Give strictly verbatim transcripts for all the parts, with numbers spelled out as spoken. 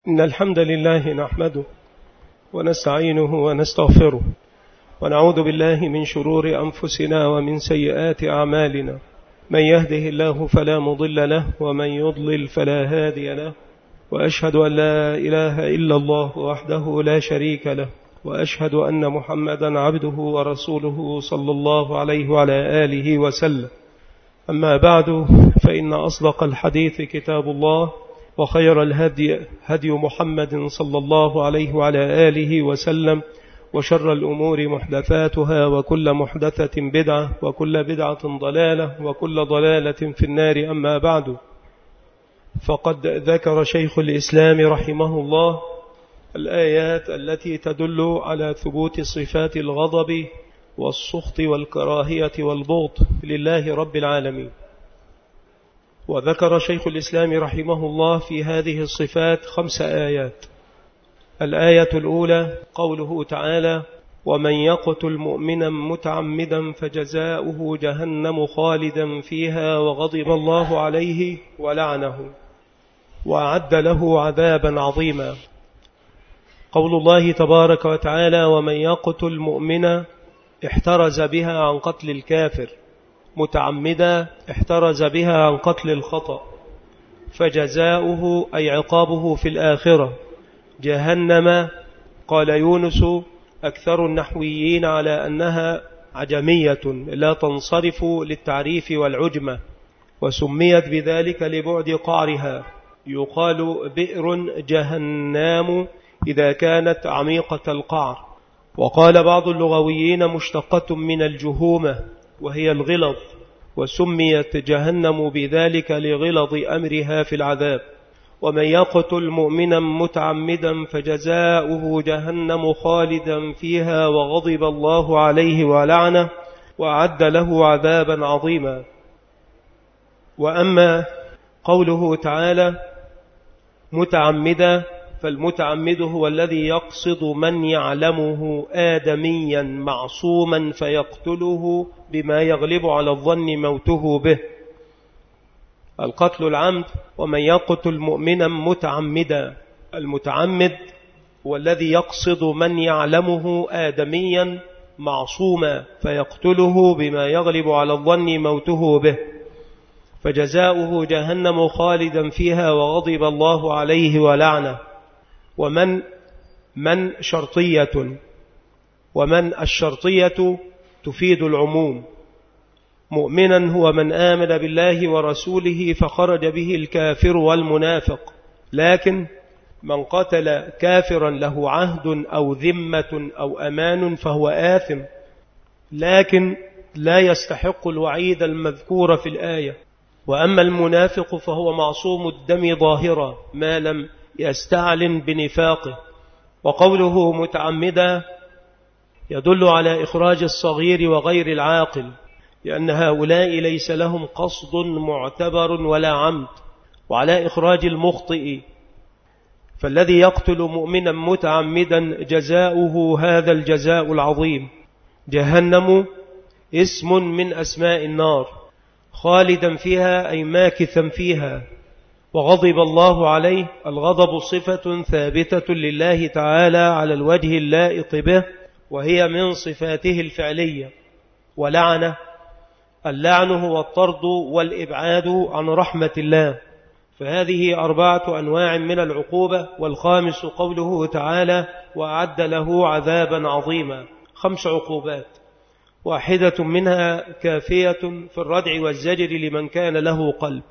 إن الحمد لله نحمده ونستعينه ونستغفره ونعوذ بالله من شرور أنفسنا ومن سيئات أعمالنا. من يهده الله فلا مضل له ومن يضلل فلا هادي له، وأشهد أن لا إله إلا الله وحده لا شريك له، وأشهد أن محمدا عبده ورسوله صلى الله عليه وعلى آله وسلم. أما بعد، فإن أصدق الحديث كتاب الله، وخير الهدي هدي محمد صلى الله عليه وعلى آله وسلم، وشر الأمور محدثاتها، وكل محدثة بدعة، وكل بدعة ضلالة، وكل ضلالة في النار. أما بعد، فقد ذكر شيخ الإسلام رحمه الله الآيات التي تدل على ثبوت صفات الغضب والسخط والكراهية والبغض لله رب العالمين. وذكر شيخ الإسلام رحمه الله في هذه الصفات خمس آيات. الآية الأولى قوله تعالى: ومن يقتل مؤمنا متعمدا فجزاؤه جهنم خالدا فيها وغضب الله عليه ولعنه وأعد له عذابا عظيما. قول الله تبارك وتعالى: ومن يقتل مؤمنا احترز بها عن قتل الكافر، متعمدا احترز بها عن قتل الخطأ، فجزاؤه أي عقابه في الآخرة جهنم. قال يونس أكثر النحويين على أنها عجمية لا تنصرف للتعريف والعجمة، وسميت بذلك لبعد قعرها. يقال بئر جهنم إذا كانت عميقة القعر. وقال بعض اللغويين مشتقة من الجهومة وهي الغلظ، وسميت جهنم بذلك لغلظ أمرها في العذاب. ومن يقتل مؤمنا متعمدا فجزاؤه جهنم خالدا فيها وغضب الله عليه ولعنه وأعد له عذابا عظيما. وأما قوله تعالى متعمدا، فالمتعمد هو الذي يقصد من يعلمه آدميا معصوما فيقتله بما يغلب على الظن موته به، القتل العمد. ومن يقتل مؤمنا متعمدا، المتعمد هو الذي يقصد من يعلمه آدميا معصوما فيقتله بما يغلب على الظن موته به، فجزاؤه جهنم خالدا فيها وغضب الله عليه ولعنه. ومن من شرطية، ومن الشرطية تفيد العموم. مؤمنا هو من آمن بالله ورسوله فخرج به الكافر والمنافق، لكن من قتل كافرا له عهد أو ذمة أو أمان فهو آثم، لكن لا يستحق الوعيد المذكور في الآية. وأما المنافق فهو معصوم الدم ظاهرا ما لم يستعلن بنفاقه. وقوله متعمدا يدل على إخراج الصغير وغير العاقل، لأن هؤلاء ليس لهم قصد معتبر ولا عمد، وعلى إخراج المخطئ. فالذي يقتل مؤمنا متعمدا جزاؤه هذا الجزاء العظيم جهنم، اسم من أسماء النار، خالدا فيها أي ماكثا فيها. وغضب الله عليه، الغضب صفة ثابتة لله تعالى على الوجه اللائق به، وهي من صفاته الفعلية. ولعنه، اللعن هو الطرد والإبعاد عن رحمة الله، فهذه أربعة أنواع من العقوبة. والخامس قوله تعالى: وأعد له عذابا عظيما. خمس عقوبات، واحدة منها كافية في الردع والزجر لمن كان له قلب.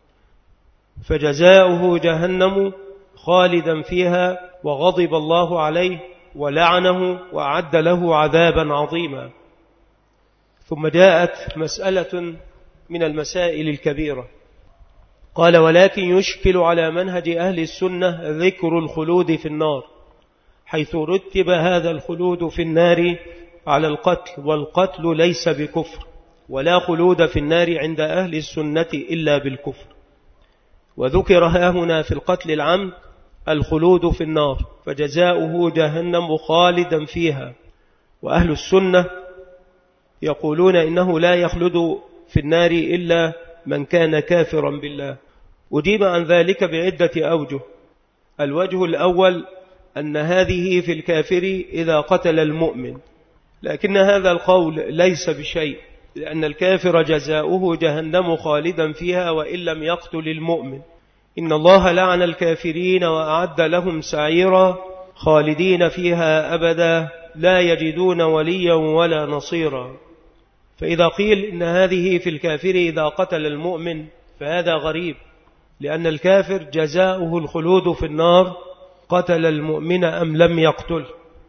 فجزاؤه جهنم خالدا فيها وغضب الله عليه ولعنه وأعد له عذابا عظيما. ثم جاءت مسألة من المسائل الكبيرة. قال: ولكن يشكل على منهج أهل السنة ذكر الخلود في النار، حيث رتب هذا الخلود في النار على القتل، والقتل ليس بكفر، ولا خلود في النار عند أهل السنة إلا بالكفر. وذكر هنا في القتل العمد الخلود في النار، فجزاؤه جهنم خالدا فيها. وأهل السنة يقولون إنه لا يخلد في النار إلا من كان كافرا بالله. أجيب عن ذلك بعدة أوجه. الوجه الأول أن هذه في الكافر إذا قتل المؤمن، لكن هذا القول ليس بشيء، لأن الكافر جزاؤه جهنم خالدا فيها وإن لم يقتل المؤمن. إن الله لعن الكافرين وأعد لهم سعيرا خالدين فيها أبدا لا يجدون وليا ولا نصيرا. فإذا قيل إن هذه في الكافر إذا قتل المؤمن فهذا غريب، لأن الكافر جزاؤه الخلود في النار قتل المؤمن أم لم يقتل،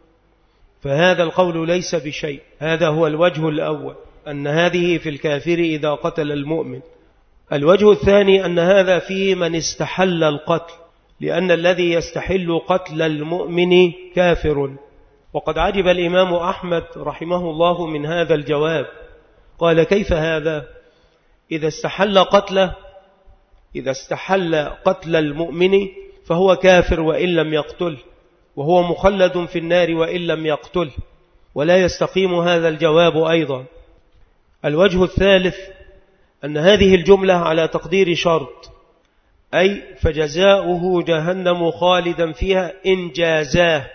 فهذا القول ليس بشيء. هذا هو الوجه الأول، أن هذه في الكافر إذا قتل المؤمن. الوجه الثاني أن هذا في من استحل القتل، لأن الذي يستحل قتل المؤمن كافر. وقد عجب الإمام أحمد رحمه الله من هذا الجواب، قال كيف هذا؟ إذا استحل قتله إذا استحل قتل المؤمن فهو كافر وإن لم يقتل، وهو مخلد في النار وإن لم يقتل، ولا يستقيم هذا الجواب أيضا. الوجه الثالث أن هذه الجملة على تقدير شرط، أي فجزاؤه جهنم خالدا فيها إن جازاه،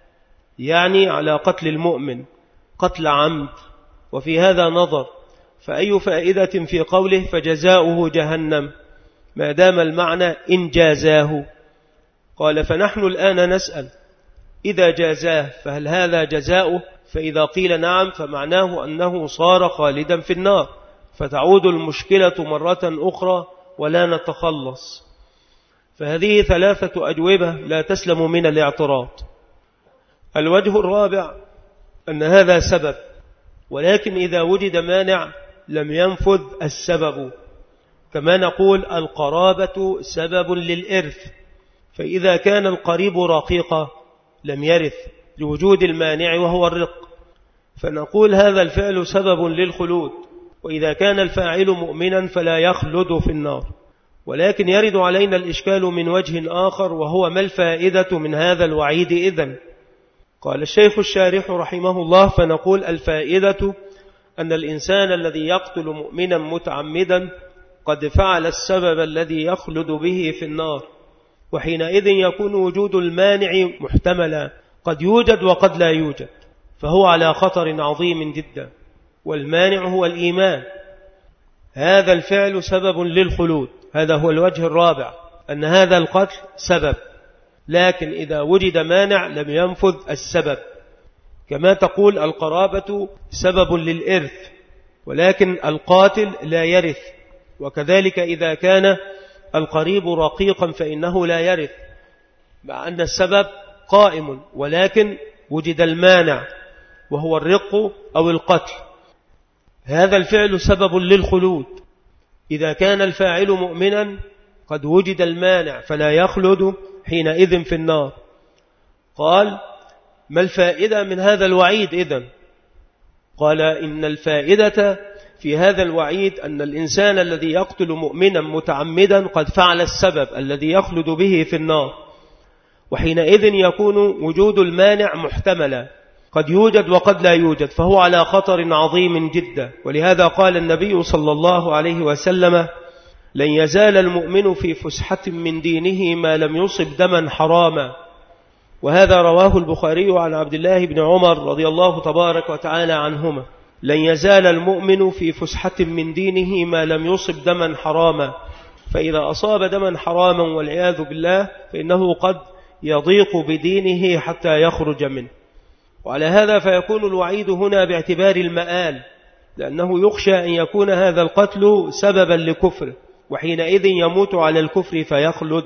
يعني على قتل المؤمن قتل عمد. وفي هذا نظر، فأي فائدة في قوله فجزاؤه جهنم ما دام المعنى إن جازاه؟ قال فنحن الآن نسأل إذا جازاه فهل هذا جزاؤه؟ فإذا قيل نعم فمعناه أنه صار خالدا في النار، فتعود المشكلة مرة أخرى ولا نتخلص. فهذه ثلاثة أجوبة لا تسلم من الاعتراض. الوجه الرابع أن هذا سبب، ولكن إذا وجد مانع لم ينفذ السبب، كما نقول القرابة سبب للإرث، فإذا كان القريب رقيقا لم يرث لوجود المانع وهو الرق، فنقول هذا الفعل سبب للخلود، وإذا كان الفاعل مؤمنا فلا يخلد في النار. ولكن يرد علينا الإشكال من وجه آخر، وهو ما الفائدة من هذا الوعيد إذن؟ قال الشيخ الشارح رحمه الله فنقول الفائدة أن الإنسان الذي يقتل مؤمنا متعمدا قد فعل السبب الذي يخلد به في النار، وحينئذ يكون وجود المانع محتملا، قد يوجد وقد لا يوجد، فهو على خطر عظيم جدا. والمانع هو الإيمان. هذا الفعل سبب للخلود، هذا هو الوجه الرابع، أن هذا القتل سبب، لكن إذا وجد مانع لم ينفذ السبب. كما تقول القرابة سبب للإرث، ولكن القاتل لا يرث، وكذلك إذا كان القريب رقيقا فإنه لا يرث، مع أن السبب قائم، ولكن وجد المانع وهو الرق أو القتل. هذا الفعل سبب للخلود. إذا كان الفاعل مؤمنا قد وجد المانع فلا يخلد حينئذ في النار. قال ما الفائدة من هذا الوعيد إذن؟ قال إن الفائدة في هذا الوعيد أن الإنسان الذي يقتل مؤمنا متعمدا قد فعل السبب الذي يخلد به في النار، وحينئذ يكون وجود المانع محتملا، قد يوجد وقد لا يوجد، فهو على خطر عظيم جدا. ولهذا قال النبي صلى الله عليه وسلم لن يزال المؤمن في فسحة من دينه ما لم يصب دما حراما. وهذا رواه البخاري عن عبد الله بن عمر رضي الله تبارك وتعالى عنهما، لن يزال المؤمن في فسحة من دينه ما لم يصب دما حراما، فإذا أصاب دما حراما والعياذ بالله فإنه قد يضيق بدينه حتى يخرج منه. وعلى هذا فيكون الوعيد هنا باعتبار المآل، لأنه يخشى أن يكون هذا القتل سببا لكفر، وحينئذ يموت على الكفر فيخلد.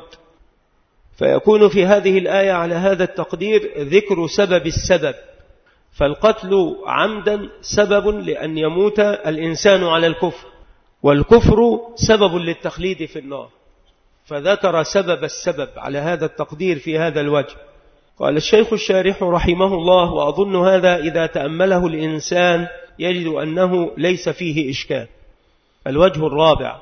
فيكون في هذه الآية على هذا التقدير ذكر سبب السبب، فالقتل عمدا سبب لأن يموت الإنسان على الكفر، والكفر سبب للتخليد في النار، فذكر سبب السبب على هذا التقدير في هذا الوجه. قال الشيخ الشارح رحمه الله وأظن هذا إذا تأمله الإنسان يجد أنه ليس فيه إشكال. الوجه الرابع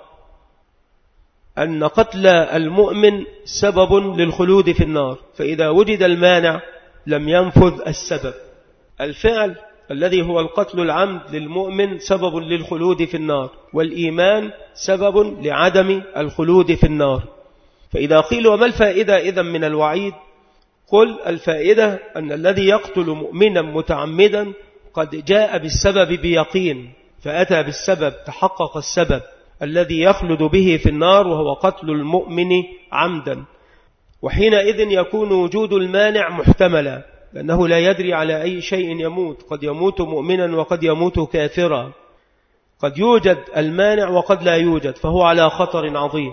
أن قتل المؤمن سبب للخلود في النار، فإذا وجد المانع لم ينفذ السبب. الفعل الذي هو القتل العمد للمؤمن سبب للخلود في النار، والإيمان سبب لعدم الخلود في النار. فإذا قيل وما الفائدة إذن من الوعيد؟ قل الفائدة أن الذي يقتل مؤمنا متعمدا قد جاء بالسبب بيقين، فأتى بالسبب، تحقق السبب الذي يخلد به في النار وهو قتل المؤمن عمدا، وحينئذ يكون وجود المانع محتملا، لأنه لا يدري على أي شيء يموت، قد يموت مؤمنا وقد يموت كافرا، قد يوجد المانع وقد لا يوجد، فهو على خطر عظيم.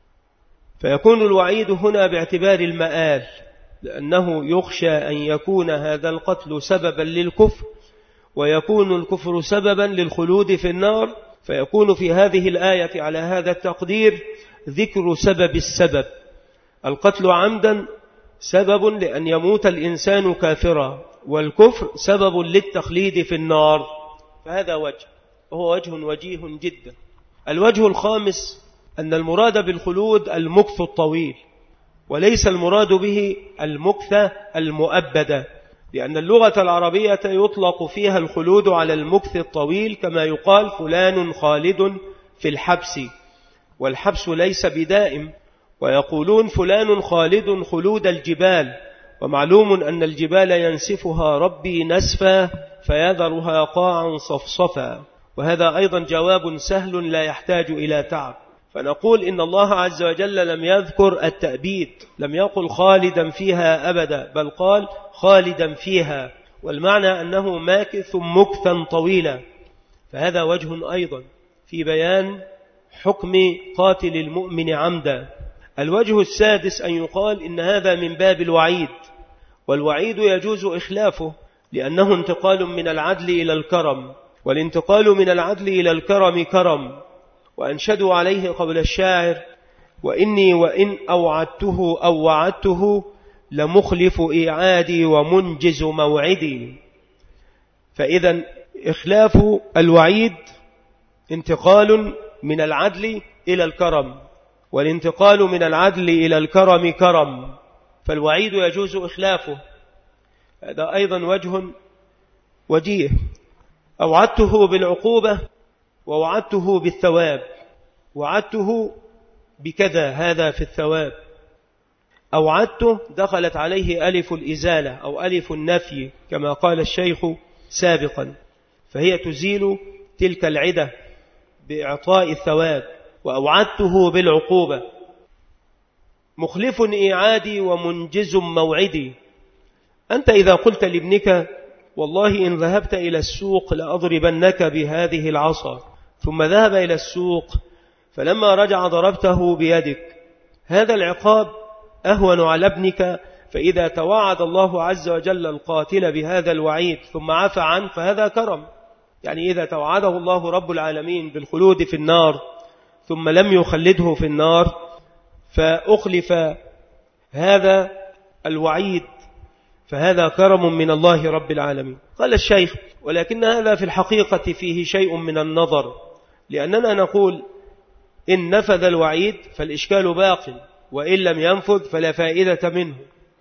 فيكون الوعيد هنا باعتبار المآل، لأنه يخشى أن يكون هذا القتل سببا للكفر، ويكون الكفر سببا للخلود في النار، فيكون في هذه الآية على هذا التقدير ذكر سبب السبب. القتل عمدا سبب لأن يموت الإنسان كافرا، والكفر سبب للتخليد في النار، فهذا وجه، وهو وجه وجيه جدا. الوجه الخامس أن المراد بالخلود المكث الطويل، وليس المراد به المكث المؤبد، لأن اللغة العربية يطلق فيها الخلود على المكث الطويل، كما يقال فلان خالد في الحبس، والحبس ليس بدائم، ويقولون فلان خالد خلود الجبال، ومعلوم أن الجبال ينسفها ربي نسفا فيذرها قاعا صفصفا، وهذا أيضا جواب سهل لا يحتاج إلى تعب. فنقول إن الله عز وجل لم يذكر التأبيد، لم يقل خالدا فيها أبدا، بل قال خالدا فيها، والمعنى أنه ماكث مكثا طويلا، فهذا وجه أيضا في بيان حكم قاتل المؤمن عمدا. الوجه السادس أن يقال إن هذا من باب الوعيد، والوعيد يجوز إخلافه، لأنه انتقال من العدل إلى الكرم، والانتقال من العدل إلى الكرم كرم. وأنشدوا عليه قبل الشاعر: وإني وإن أوعدته أو وعدته لمخلف إيعادي ومنجز موعدي. فإذا إخلاف الوعيد انتقال من العدل إلى الكرم، والانتقال من العدل إلى الكرم كرم، فالوعيد يجوز إخلافه، هذا أيضا وجه وجيه. أوعدته بالعقوبة ووعدته بالثواب، وعدته بكذا، هذا في الثواب. أوعدته دخلت عليه ألف الإزالة أو ألف النفي كما قال الشيخ سابقا، فهي تزيل تلك العدة بإعطاء الثواب. وأوعدته بالعقوبة، مخلف إيعادي ومنجز موعدي. أنت إذا قلت لابنك والله إن ذهبت إلى السوق لأضربنك بهذه العصا، ثم ذهب إلى السوق فلما رجع ضربته بيدك، هذا العقاب أهون على ابنك، فإذا توعد الله عز وجل القاتل بهذا الوعيد ثم عفى عنه فهذا كرم. يعني إذا توعده الله رب العالمين بالخلود في النار ثم لم يخلده في النار، فأخلف هذا الوعيد، فهذا كرم من الله رب العالمين. قال الشيخ: ولكن هذا في الحقيقة فيه شيء من النظر، لأننا نقول إن نفذ الوعيد فالإشكال باق، وإن لم ينفذ فلا فائدة منه.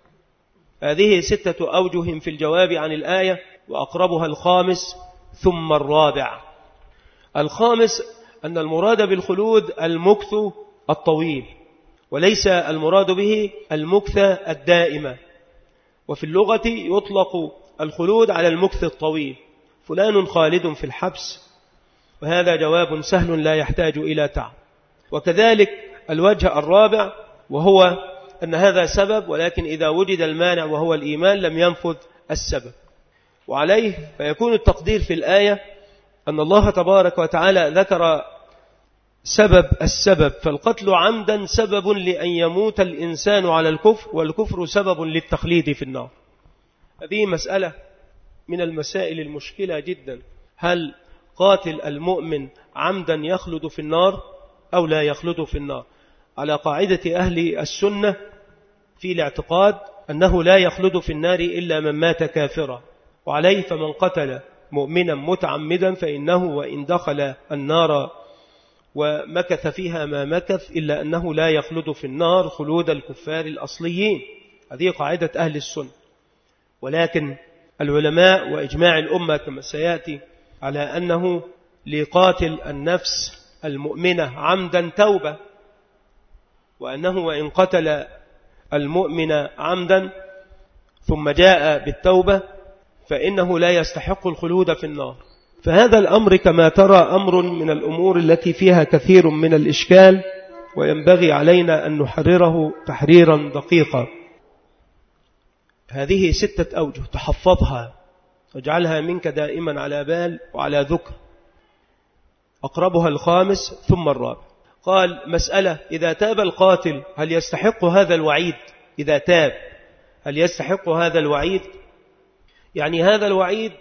هذه ستة أوجه في الجواب عن الآية، وأقربها الخامس ثم الرابع. الخامس أن المراد بالخلود المكث الطويل، وليس المراد به المكث الدائمة. وفي اللغة يطلق الخلود على المكث الطويل، فلان خالد في الحبس، وهذا جواب سهل لا يحتاج إلى تعب. وكذلك الوجه الرابع، وهو أن هذا سبب، ولكن إذا وجد المانع وهو الإيمان لم ينفذ السبب. وعليه فيكون التقدير في الآية أن الله تبارك وتعالى ذكر سبب السبب، فالقتل عمدا سبب لأن يموت الإنسان على الكفر، والكفر سبب للتخليد في النار. هذه مسألة من المسائل المشكلة جدا، هل قاتل المؤمن عمدا يخلد في النار أو لا يخلد في النار؟ على قاعدة أهل السنة في الاعتقاد أنه لا يخلد في النار إلا من مات كافرا، وعليه فمن قتل مؤمنا متعمدا فإنه وإن دخل النار ومكث فيها ما مكث إلا أنه لا يخلد في النار خلود الكفار الأصليين. هذه قاعدة أهل السنة. ولكن العلماء وإجماع الأمة كما سيأتي على أنه لقاتل النفس المؤمنة عمدا توبة، وأنه وإن قتل المؤمن عمدا ثم جاء بالتوبة فإنه لا يستحق الخلود في النار. فهذا الأمر كما ترى أمر من الأمور التي فيها كثير من الإشكال، وينبغي علينا أن نحرره تحريرا دقيقا. هذه ستة أوجه تحفظها واجعلها منك دائما على بال وعلى ذكر. أقربها الخامس ثم الرابع. قال: مسألة: إذا تاب القاتل هل يستحق هذا الوعيد؟ إذا تاب هل يستحق هذا الوعيد؟ يعني هذا الوعيد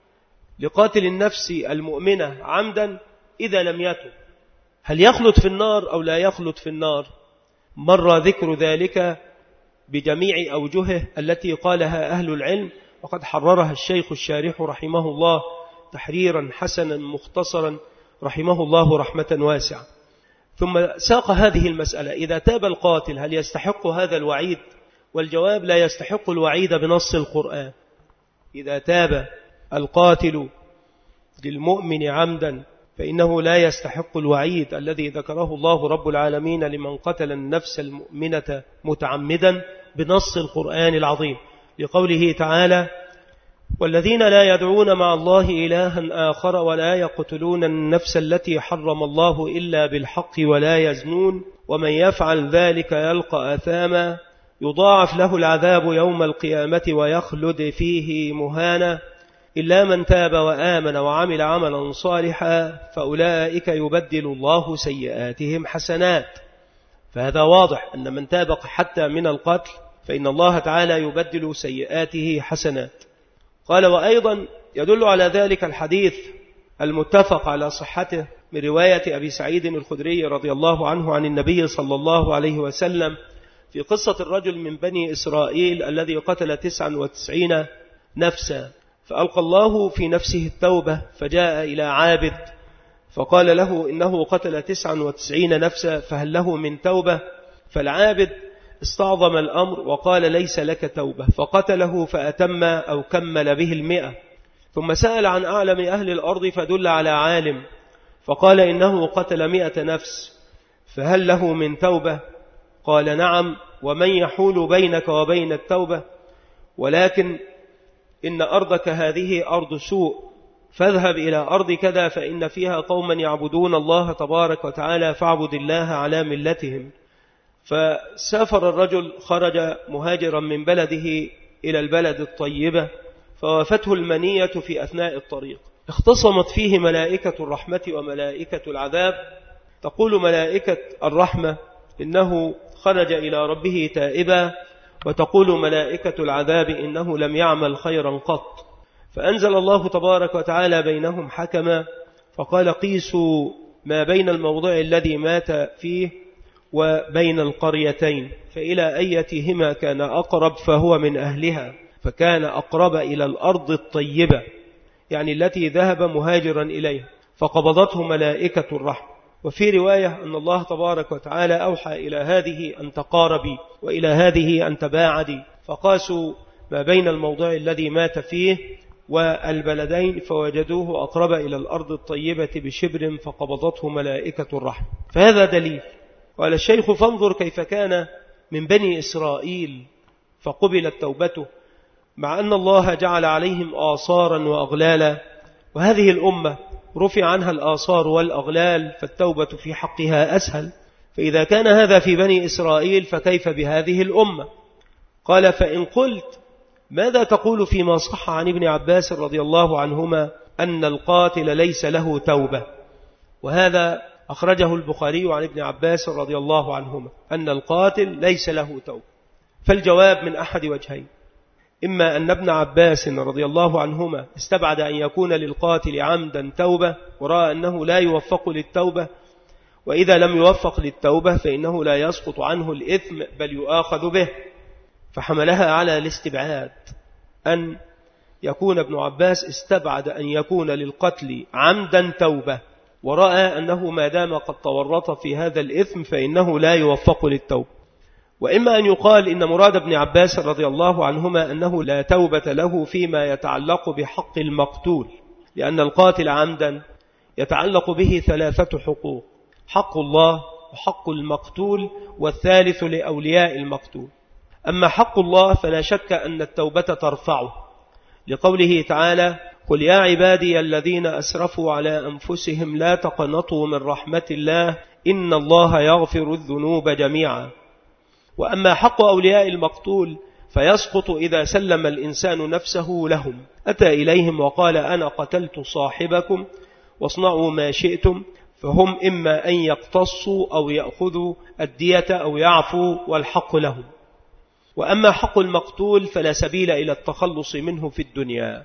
لقاتل النفس المؤمنة عمدا إذا لم يتب، هل يخلد في النار أو لا يخلد في النار؟ مر ذكر ذلك بجميع أوجهه التي قالها أهل العلم، وقد حررها الشيخ الشارح رحمه الله تحريرا حسنا مختصرا رحمه الله رحمة واسعة. ثم ساق هذه المسألة: إذا تاب القاتل هل يستحق هذا الوعيد؟ والجواب: لا يستحق الوعيد بنص القرآن. إذا تاب القاتل للمؤمن عمدا فإنه لا يستحق الوعيد الذي ذكره الله رب العالمين لمن قتل النفس المؤمنة متعمدا بنص القرآن العظيم، لقوله تعالى: والذين لا يدعون مع الله إلها آخر ولا يقتلون النفس التي حرم الله إلا بالحق ولا يزنون ومن يفعل ذلك يلقى أثاما يضاعف له العذاب يوم القيامة ويخلد فيه مهانا إلا من تاب وآمن وعمل عملا صالحا فأولئك يبدل الله سيئاتهم حسنات. فهذا واضح أن من تاب حتى من القتل فإن الله تعالى يبدل سيئاته حسنات. قال: وأيضا يدل على ذلك الحديث المتفق على صحته من رواية أبي سعيد الخدري رضي الله عنه عن النبي صلى الله عليه وسلم في قصة الرجل من بني إسرائيل الذي قتل تسعا وتسعين نفسا، فألقى الله في نفسه التوبة فجاء إلى عابد فقال له: إنه قتل تسعا وتسعين نفسا فهل له من توبة؟ فالعابد استعظم الأمر وقال: ليس لك توبة، فقتله فأتم أو كمل به المئة. ثم سأل عن أعلم أهل الأرض فدل على عالم فقال: إنه قتل مئة نفس فهل له من توبة؟ قال: نعم، ومن يحول بينك وبين التوبة؟ ولكن إن أرضك هذه أرض سوء، فاذهب إلى أرض كذا فإن فيها قوما يعبدون الله تبارك وتعالى فاعبد الله على ملتهم. فسافر الرجل، خرج مهاجرا من بلده إلى البلد الطيبة، فوافته المنية في أثناء الطريق، اختصمت فيه ملائكة الرحمة وملائكة العذاب. تقول ملائكة الرحمة: إنه خرج إلى ربه تائبا، وتقول ملائكة العذاب: إنه لم يعمل خيرا قط. فأنزل الله تبارك وتعالى بينهم حكما فقال: قيسوا ما بين الموضع الذي مات فيه وبين القريتين فإلى أيتهما كان أقرب فهو من أهلها، فكان أقرب إلى الأرض الطيبة، يعني التي ذهب مهاجرا إليها، فقبضته ملائكة الرحمة. وفي رواية أن الله تبارك وتعالى أوحى إلى هذه أن تقاربي وإلى هذه أن تباعدي، فقاسوا ما بين الموضع الذي مات فيه والبلدين فوجدوه أقرب إلى الأرض الطيبة بشبر فقبضته ملائكة الرحمة. فهذا دليل. قال الشيخ: فانظر كيف كان من بني إسرائيل فقبلت توبته، مع أن الله جعل عليهم آثارا وأغلالا، وهذه الأمة رفع عنها الآثار والأغلال فالتوبة في حقها أسهل. فإذا كان هذا في بني إسرائيل فكيف بهذه الأمة؟ قال: فإن قلت ماذا تقول فيما صح عن ابن عباس رضي الله عنهما أن القاتل ليس له توبة؟ وهذا أخرجه البخاري عن ابن عباس رضي الله عنهما أن القاتل ليس له توبة. فالجواب من أحد وجهين: إما أن ابن عباس رضي الله عنهما استبعد أن يكون للقاتل عمدا توبة ورأى أنه لا يوفق للتوبة، وإذا لم يوفق للتوبة فإنه لا يسقط عنه الإثم بل يؤاخذ به، فحملها على الاستبعاد، أن يكون ابن عباس استبعد أن يكون للقتل عمدا توبة، ورأى أنه ما دام قد تورط في هذا الإثم فإنه لا يوفق للتوبة. وإما أن يقال إن مراد ابن عباس رضي الله عنهما أنه لا توبة له فيما يتعلق بحق المقتول، لأن القاتل عمدا يتعلق به ثلاثة حقوق: حق الله وحق المقتول، والثالث لأولياء المقتول. أما حق الله فلا شك أن التوبة ترفعه، لقوله تعالى: قل يا عبادي الذين أسرفوا على أنفسهم لا تقنطوا من رحمة الله إن الله يغفر الذنوب جميعا. وأما حق أولياء المقتول فيسقط إذا سلم الإنسان نفسه لهم، أتى إليهم وقال: أنا قتلت صاحبكم واصنعوا ما شئتم، فهم إما أن يقتصوا أو يأخذوا الدية أو يعفوا، والحق لهم. وأما حق المقتول فلا سبيل إلى التخلص منه في الدنيا.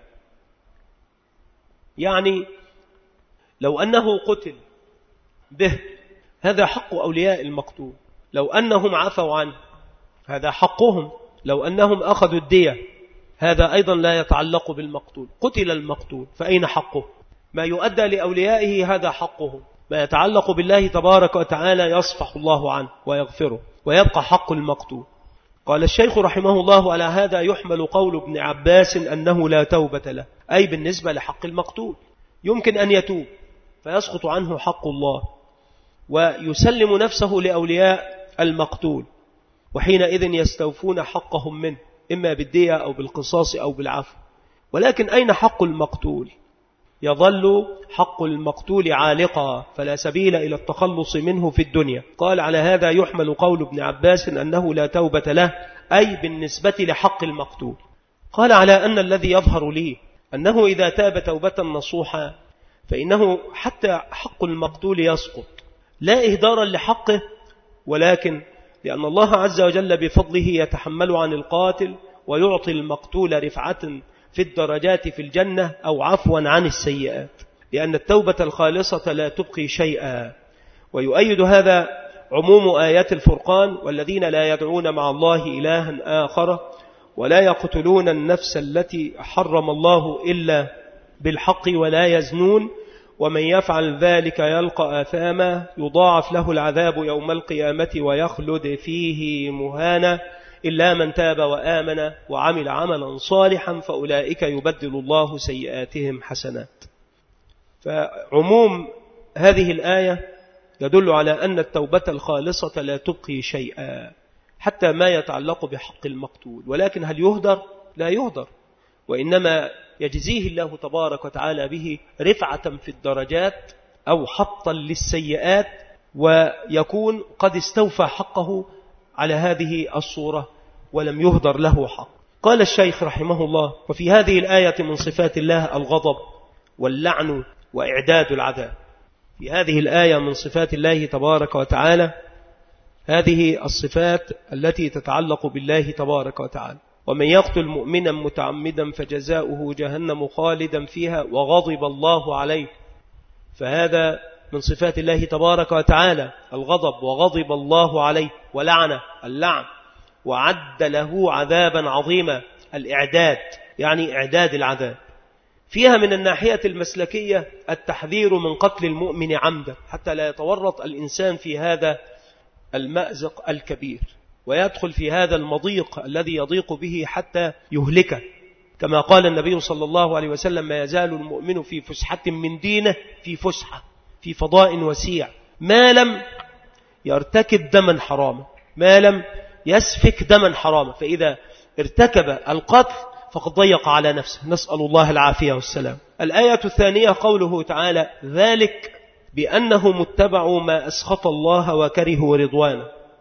يعني لو أنه قتل به هذا حق أولياء المقتول، لو أنهم عفوا عنه هذا حقهم، لو أنهم أخذوا الدية هذا أيضا لا يتعلق بالمقتول. قتل المقتول فأين حقه؟ ما يؤدى لأوليائه هذا حقه، ما يتعلق بالله تبارك وتعالى يصفح الله عنه ويغفره، ويبقى حق المقتول. قال الشيخ رحمه الله: على هذا يحمل قول ابن عباس أنه لا توبة له، أي بالنسبة لحق المقتول يمكن أن يتوب فيسقط عنه حق الله ويسلم نفسه لأولياء المقتول، وحينئذ يستوفون حقهم منه إما بالدية أو بالقصاص أو بالعفو. ولكن أين حق المقتول؟ يظل حق المقتول عالقا، فلا سبيل إلى التخلص منه في الدنيا. قال: على هذا يحمل قول ابن عباس أنه لا توبة له، أي بالنسبة لحق المقتول. قال: على أن الذي يظهر لي أنه إذا تاب توبة نصوحا فإنه حتى حق المقتول يسقط، لا إهدارا لحقه، ولكن لأن الله عز وجل بفضله يتحمل عن القاتل ويعطي المقتول رفعة في الدرجات في الجنة أو عفوا عن السيئات، لأن التوبة الخالصة لا تبقي شيئا. ويؤيد هذا عموم آيات الفرقان: والذين لا يدعون مع الله إلها آخر ولا يقتلون النفس التي حرم الله إلا بالحق ولا يزنون ومن يفعل ذلك يلقى آثاما يضاعف له العذاب يوم القيامة ويخلد فيه مهانا إلا من تاب وآمن وعمل عملا صالحا فأولئك يبدل الله سيئاتهم حسنات. فعموم هذه الآية يدل على أن التوبة الخالصة لا تبقي شيئا حتى ما يتعلق بحق المقتول. ولكن هل يهدر؟ لا يهدر، وإنما يجزيه الله تبارك وتعالى به رفعة في الدرجات أو حطا للسيئات، ويكون قد استوفى حقه على هذه الصورة ولم يهدر له حق. قال الشيخ رحمه الله: وفي هذه الآية من صفات الله الغضب واللعن وإعداد العذاب. في هذه الآية من صفات الله تبارك وتعالى هذه الصفات التي تتعلق بالله تبارك وتعالى: ومن يقتل مؤمنا متعمدا فجزاؤه جهنم خالدا فيها وغضب الله عليه. فهذا من صفات الله تبارك وتعالى الغضب، وغضب الله عليه، ولعنه اللعن، وعد له عذابا عظيما الإعداد، يعني إعداد العذاب. فيها من الناحية المسلكية التحذير من قتل المؤمن عمدا حتى لا يتورط الإنسان في هذا المأزق الكبير ويدخل في هذا المضيق الذي يضيق به حتى يهلكه، كما قال النبي صلى الله عليه وسلم: ما يزال المؤمن في فسحة من دينه، في فسحة في فضاء وسيع، ما لم يرتكب دما حراما، ما لم يسفك دما حراما. فإذا ارتكب القتل فقد ضيق على نفسه، نسأل الله العافية والسلام. الآية الثانية قوله تعالى: ذلك بأنهم اتبعوا ما أسخط الله وكرهوا رضوانه.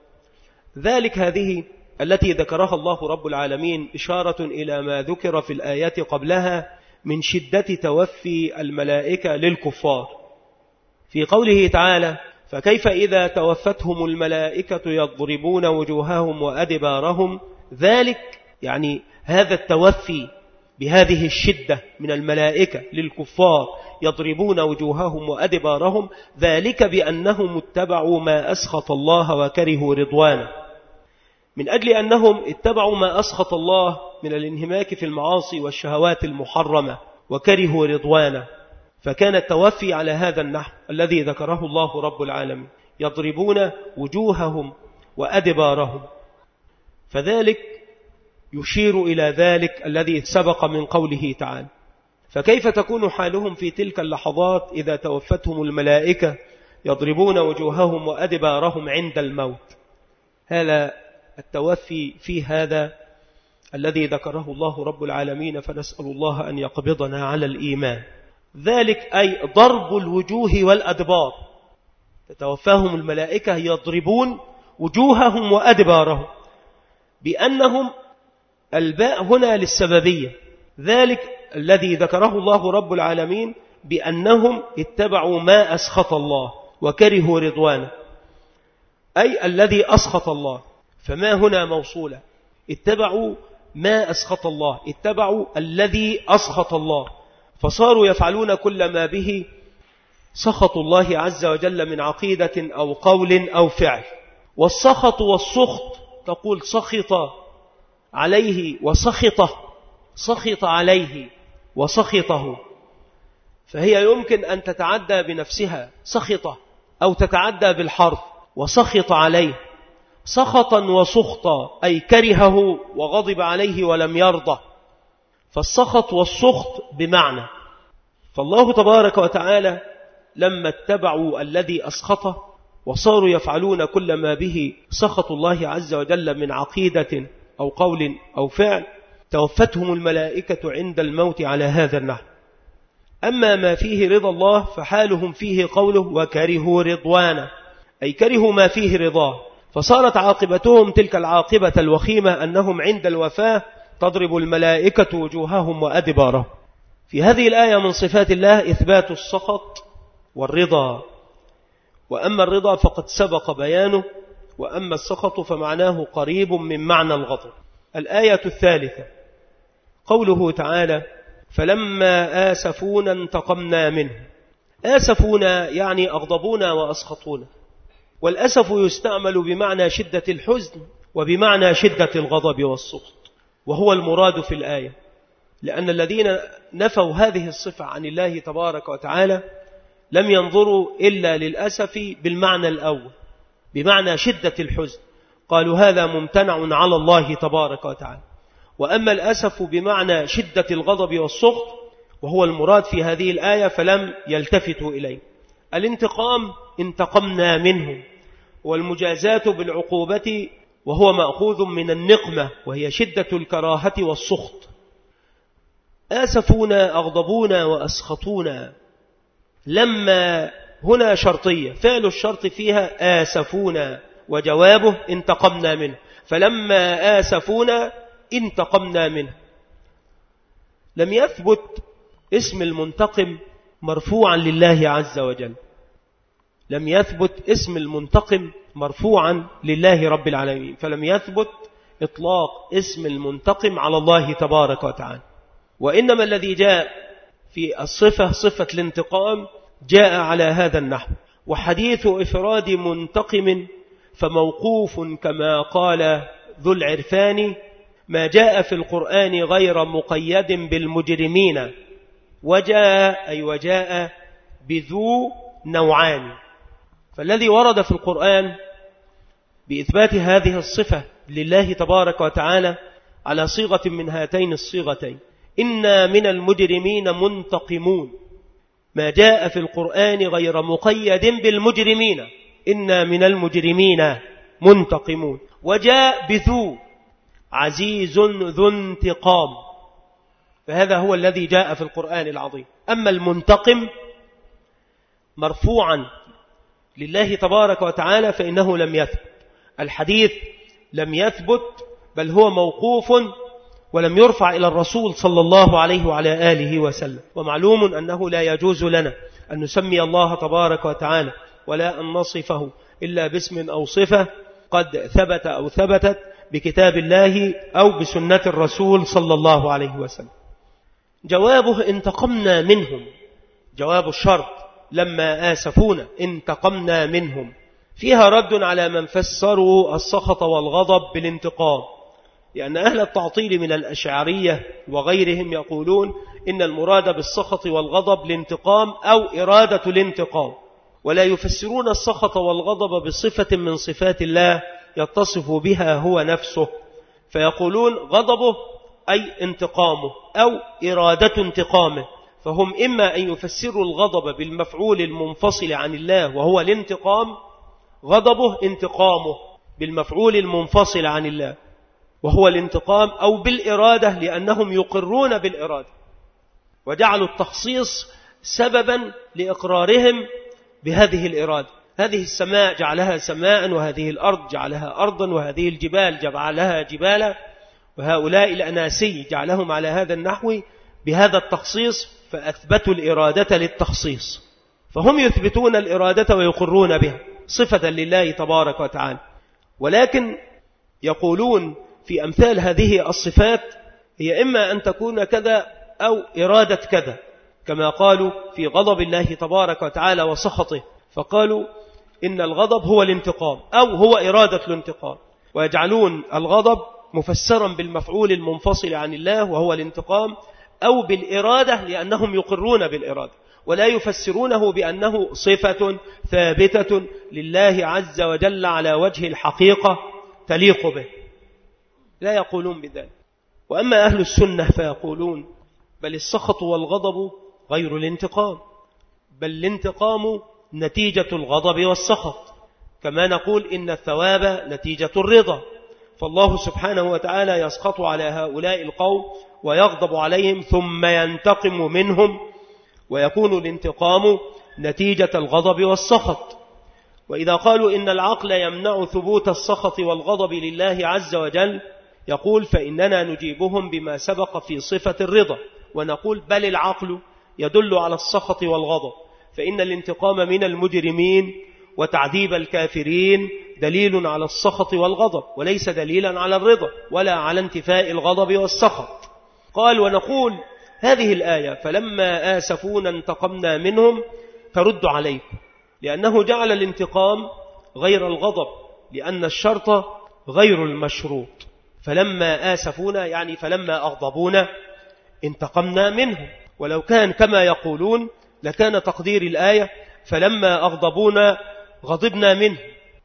ذلك هذه التي ذكرها الله رب العالمين إشارة إلى ما ذكر في الآيات قبلها من شدة توفي الملائكة للكفار، في قوله تعالى: فكيف إذا توفتهم الملائكة يضربون وجوههم وأدبارهم. ذلك يعني هذا التوفي بهذه الشدة من الملائكة للكفار يضربون وجوههم وأدبارهم، ذلك بأنهم اتبعوا ما أسخط الله وكرهوا رضوانه، من أجل أنهم اتبعوا ما أسخط الله من الانهماك في المعاصي والشهوات المحرمة وكرهوا رضوانه. فكان التوفي على هذا النحو الذي ذكره الله رب العالمين: يضربون وجوههم وأدبارهم. فذلك يشير إلى ذلك الذي سبق من قوله تعالى: فكيف تكون حالهم في تلك اللحظات إذا توفتهم الملائكة يضربون وجوههم وأدبارهم عند الموت. هذا التوفي في هذا الذي ذكره الله رب العالمين، فنسأل الله أن يقبضنا على الإيمان. ذلك أي ضرب الوجوه والأدبار، تتوفاهم الملائكة يضربون وجوههم وأدبارهم، بأنهم الباء هنا للسببية، ذلك الذي ذكره الله رب العالمين بأنهم اتبعوا ما أسخط الله وكرهوا رضوانه، أي الذي أسخط الله، فما هنا موصولة، اتبعوا ما أسخط الله، اتبعوا الذي أسخط الله، فصاروا يفعلون كل ما به سخط الله عز وجل من عقيدة أو قول أو فعل. والسخط والسخط تقول سخط عليه وسخطه، سخط عليه وسخطه، فهي يمكن أن تتعدى بنفسها سخطة، أو تتعدى بالحرف وسخط عليه، سخطا وسخطا أي كرهه وغضب عليه ولم يرضى، فالسخط والسخط بمعنى. فالله تبارك وتعالى لما اتبعوا الذي أسخطه وصاروا يفعلون كل ما به سخط الله عز وجل من عقيدة أو قول أو فعل، توفتهم الملائكة عند الموت على هذا النحو. أما ما فيه رضا الله فحالهم فيه قوله وكرهوا رضوانه، أي كرهوا ما فيه رضاه، فصارت عاقبتهم تلك العاقبة الوخيمة أنهم عند الوفاة تضرب الملائكة وجوههم وأدبارهم. في هذه الآية من صفات الله إثبات السخط والرضا، وأما الرضا فقد سبق بيانه، وأما السخط فمعناه قريب من معنى الغضب. الآية الثالثة قوله تعالى فلما آسفونا انتقمنا منه. آسفونا يعني أغضبونا وأسخطونا، والأسف يستعمل بمعنى شدة الحزن وبمعنى شدة الغضب والسخط، وهو المراد في الآية، لأن الذين نفوا هذه الصفة عن الله تبارك وتعالى لم ينظروا إلا للأسف بالمعنى الأول بمعنى شدة الحزن، قالوا هذا ممتنع على الله تبارك وتعالى. وأما الأسف بمعنى شدة الغضب والسخط وهو المراد في هذه الآية فلم يلتفتوا إليه. الانتقام انتقمنا منه، والمجازات بالعقوبة وهو مأخوذ من النقمة وهي شدة الكراهة والسخط. آسفونا أغضبونا وأسخطونا، لما هنا شرطية، فعل الشرط فيها آسفونا وجوابه انتقمنا منه، فلما آسفونا انتقمنا منه. لم يثبت اسم المنتقم مرفوعا لله عز وجل، لم يثبت اسم المنتقم مرفوعا لله رب العالمين، فلم يثبت إطلاق اسم المنتقم على الله تبارك وتعالى، وإنما الذي جاء في الصفة صفة الانتقام جاء على هذا النحو. وحديث إفراد منتقم فموقوف كما قال ذو العرفان ما جاء في القرآن غير مقيد بالمجرمين، وجاء أي وجاء بذو نوعان. فالذي ورد في القرآن بإثبات هذه الصفة لله تبارك وتعالى على صيغة من هاتين الصيغتين، إنا من المجرمين منتقمون، ما جاء في القرآن غير مقيد بالمجرمين، إنا من المجرمين منتقمون. وجاء بذو عزيز ذو انتقام، فهذا هو الذي جاء في القرآن العظيم. أما المنتقم مرفوعا لله تبارك وتعالى فإنه لم يثبت، الحديث لم يثبت، بل هو موقوف ولم يرفع إلى الرسول صلى الله عليه وعلى آله وسلم. ومعلوم أنه لا يجوز لنا أن نسمي الله تبارك وتعالى ولا أن نصفه إلا باسم أو صفة قد ثبت أو ثبتت بكتاب الله أو بسنة الرسول صلى الله عليه وسلم. جوابه انتقمنا منهم، جواب الشرط لما آسفونا انتقمنا منهم، فيها رد على من فسروا السخط والغضب بالانتقام، لأن أهل التعطيل من الأشعرية وغيرهم يقولون إن المراد بالسخط والغضب الانتقام أو إرادة الانتقام، ولا يفسرون السخط والغضب بصفة من صفات الله يتصف بها هو نفسه، فيقولون غضبه أي انتقامه أو إرادة انتقامه، فهم إما أن يفسروا الغضب بالمفعول المنفصل عن الله وهو الانتقام، غضبه انتقامه بالمفعول المنفصل عن الله وهو الانتقام، أو بالإرادة لأنهم يقرون بالإرادة وجعلوا التخصيص سببا لإقرارهم بهذه الإرادة. هذه السماء جعلها سماء، وهذه الأرض جعلها أرضا، وهذه الجبال جعلها جبالا، وهؤلاء الأناسي جعلهم على هذا النحو بهذا التخصيص، فأثبتوا الإرادة للتخصيص، فهم يثبتون الإرادة ويقرون بها صفة لله تبارك وتعالى. ولكن يقولون في أمثال هذه الصفات هي إما أن تكون كذا أو إرادة كذا، كما قالوا في غضب الله تبارك وتعالى وسخطه، فقالوا إن الغضب هو الانتقام أو هو إرادة الانتقام، ويجعلون الغضب مفسرا بالمفعول المنفصل عن الله وهو الانتقام، أو بالإرادة لأنهم يقرون بالإرادة، ولا يفسرونه بأنه صفة ثابتة لله عز وجل على وجه الحقيقة تليق به، لا يقولون بذلك. وأما أهل السنة فيقولون بل السخط والغضب غير الانتقام، بل الانتقام نتيجة الغضب والسخط، كما نقول إن الثواب نتيجة الرضا، فالله سبحانه وتعالى يسخط على هؤلاء القوم ويغضب عليهم ثم ينتقم منهم، ويكون الانتقام نتيجة الغضب والسخط. وإذا قالوا إن العقل يمنع ثبوت السخط والغضب لله عز وجل، يقول فإننا نجيبهم بما سبق في صفة الرضا، ونقول بل العقل يدل على السخط والغضب، فإن الانتقام من المجرمين وتعذيب الكافرين دليل على السخط والغضب، وليس دليلا على الرضا ولا على انتفاء الغضب والسخط. قال ونقول هذه الآية فلما آسفونا انتقمنا منهم ترد عليكم، لأنه جعل الانتقام غير الغضب، لأن الشرط غير المشروط. فلما آسفونا يعني فلما أغضبونا انتقمنا منهم، ولو كان كما يقولون لكان تقدير الآية فلما أغضبونا غضبنا منه،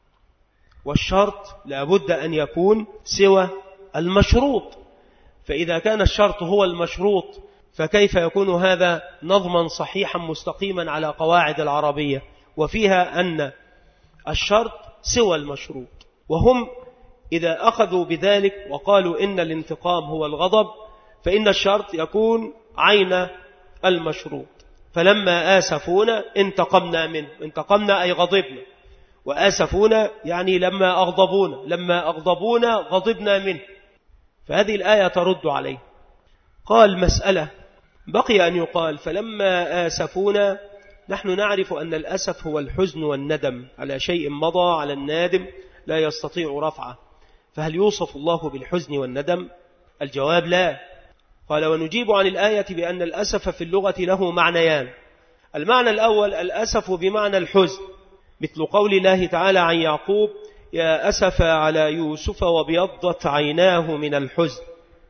والشرط لابد أن يكون سوى المشروط، فإذا كان الشرط هو المشروط فكيف يكون هذا نظما صحيحا مستقيما على قواعد العربية، وفيها أن الشرط سوى المشروط. وهم إذا أخذوا بذلك وقالوا إن الانتقام هو الغضب، فإن الشرط يكون عين المشروط، فلما آسفونا انتقمنا منه، انتقمنا أي غضبنا، وآسفونا يعني لما أغضبونا، لما أغضبونا غضبنا منه، فهذه الآية ترد عليه. قال مسألة بقي أن يقال فلما آسفونا، نحن نعرف أن الأسف هو الحزن والندم على شيء مضى على النادم لا يستطيع رفعه، فهل يوصف الله بالحزن والندم؟ الجواب لا. قال ونجيب عن الآية بأن الأسف في اللغة له معنيان. المعنى الأول الأسف بمعنى الحزن، مثل قول الله تعالى عن يعقوب يا أسف على يوسف وبيضت عيناه من الحزن.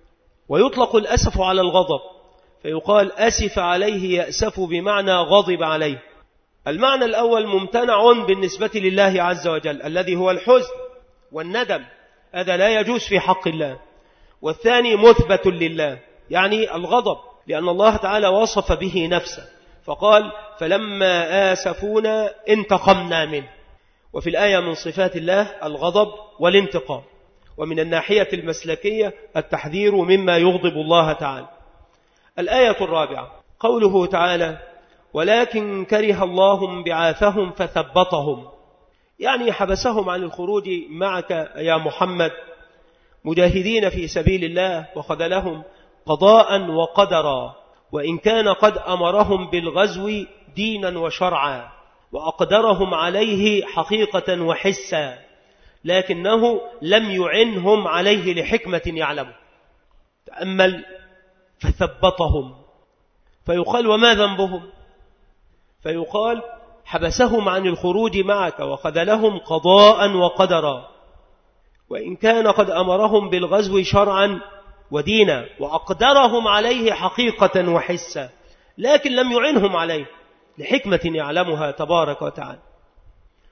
ويطلق الأسف على الغضب، فيقال أسف عليه يأسف بمعنى غضب عليه. المعنى الأول ممتنع بالنسبة لله عز وجل الذي هو الحزن والندم، هذا لا يجوز في حق الله. والثاني مثبت لله يعني الغضب، لأن الله تعالى وصف به نفسه فقال فلما آسفونا انتقمنا منه. وفي الآية من صفات الله الغضب والانتقام. ومن الناحية المسلكية التحذير مما يغضب الله تعالى. الآية الرابعة قوله تعالى ولكن كره الله بعاثهم فثبطهم، يعني حبسهم عن الخروج معك يا محمد مجاهدين في سبيل الله، وخذلهم قضاء وقدرا، وإن كان قد أمرهم بالغزو دينا وشرعا، وأقدرهم عليه حقيقة وحسا، لكنه لم يعنهم عليه لحكمة يعلمه. تأمل فثبطهم، فيقال وما ذنبهم؟ فيقال حبسهم عن الخروج معك وخذلهم قضاء وقدرا، وإن كان قد أمرهم بالغزو شرعا ودينا، وأقدرهم عليه حقيقة وحسا، لكن لم يعنهم عليه لحكمة يعلمها تبارك وتعالى.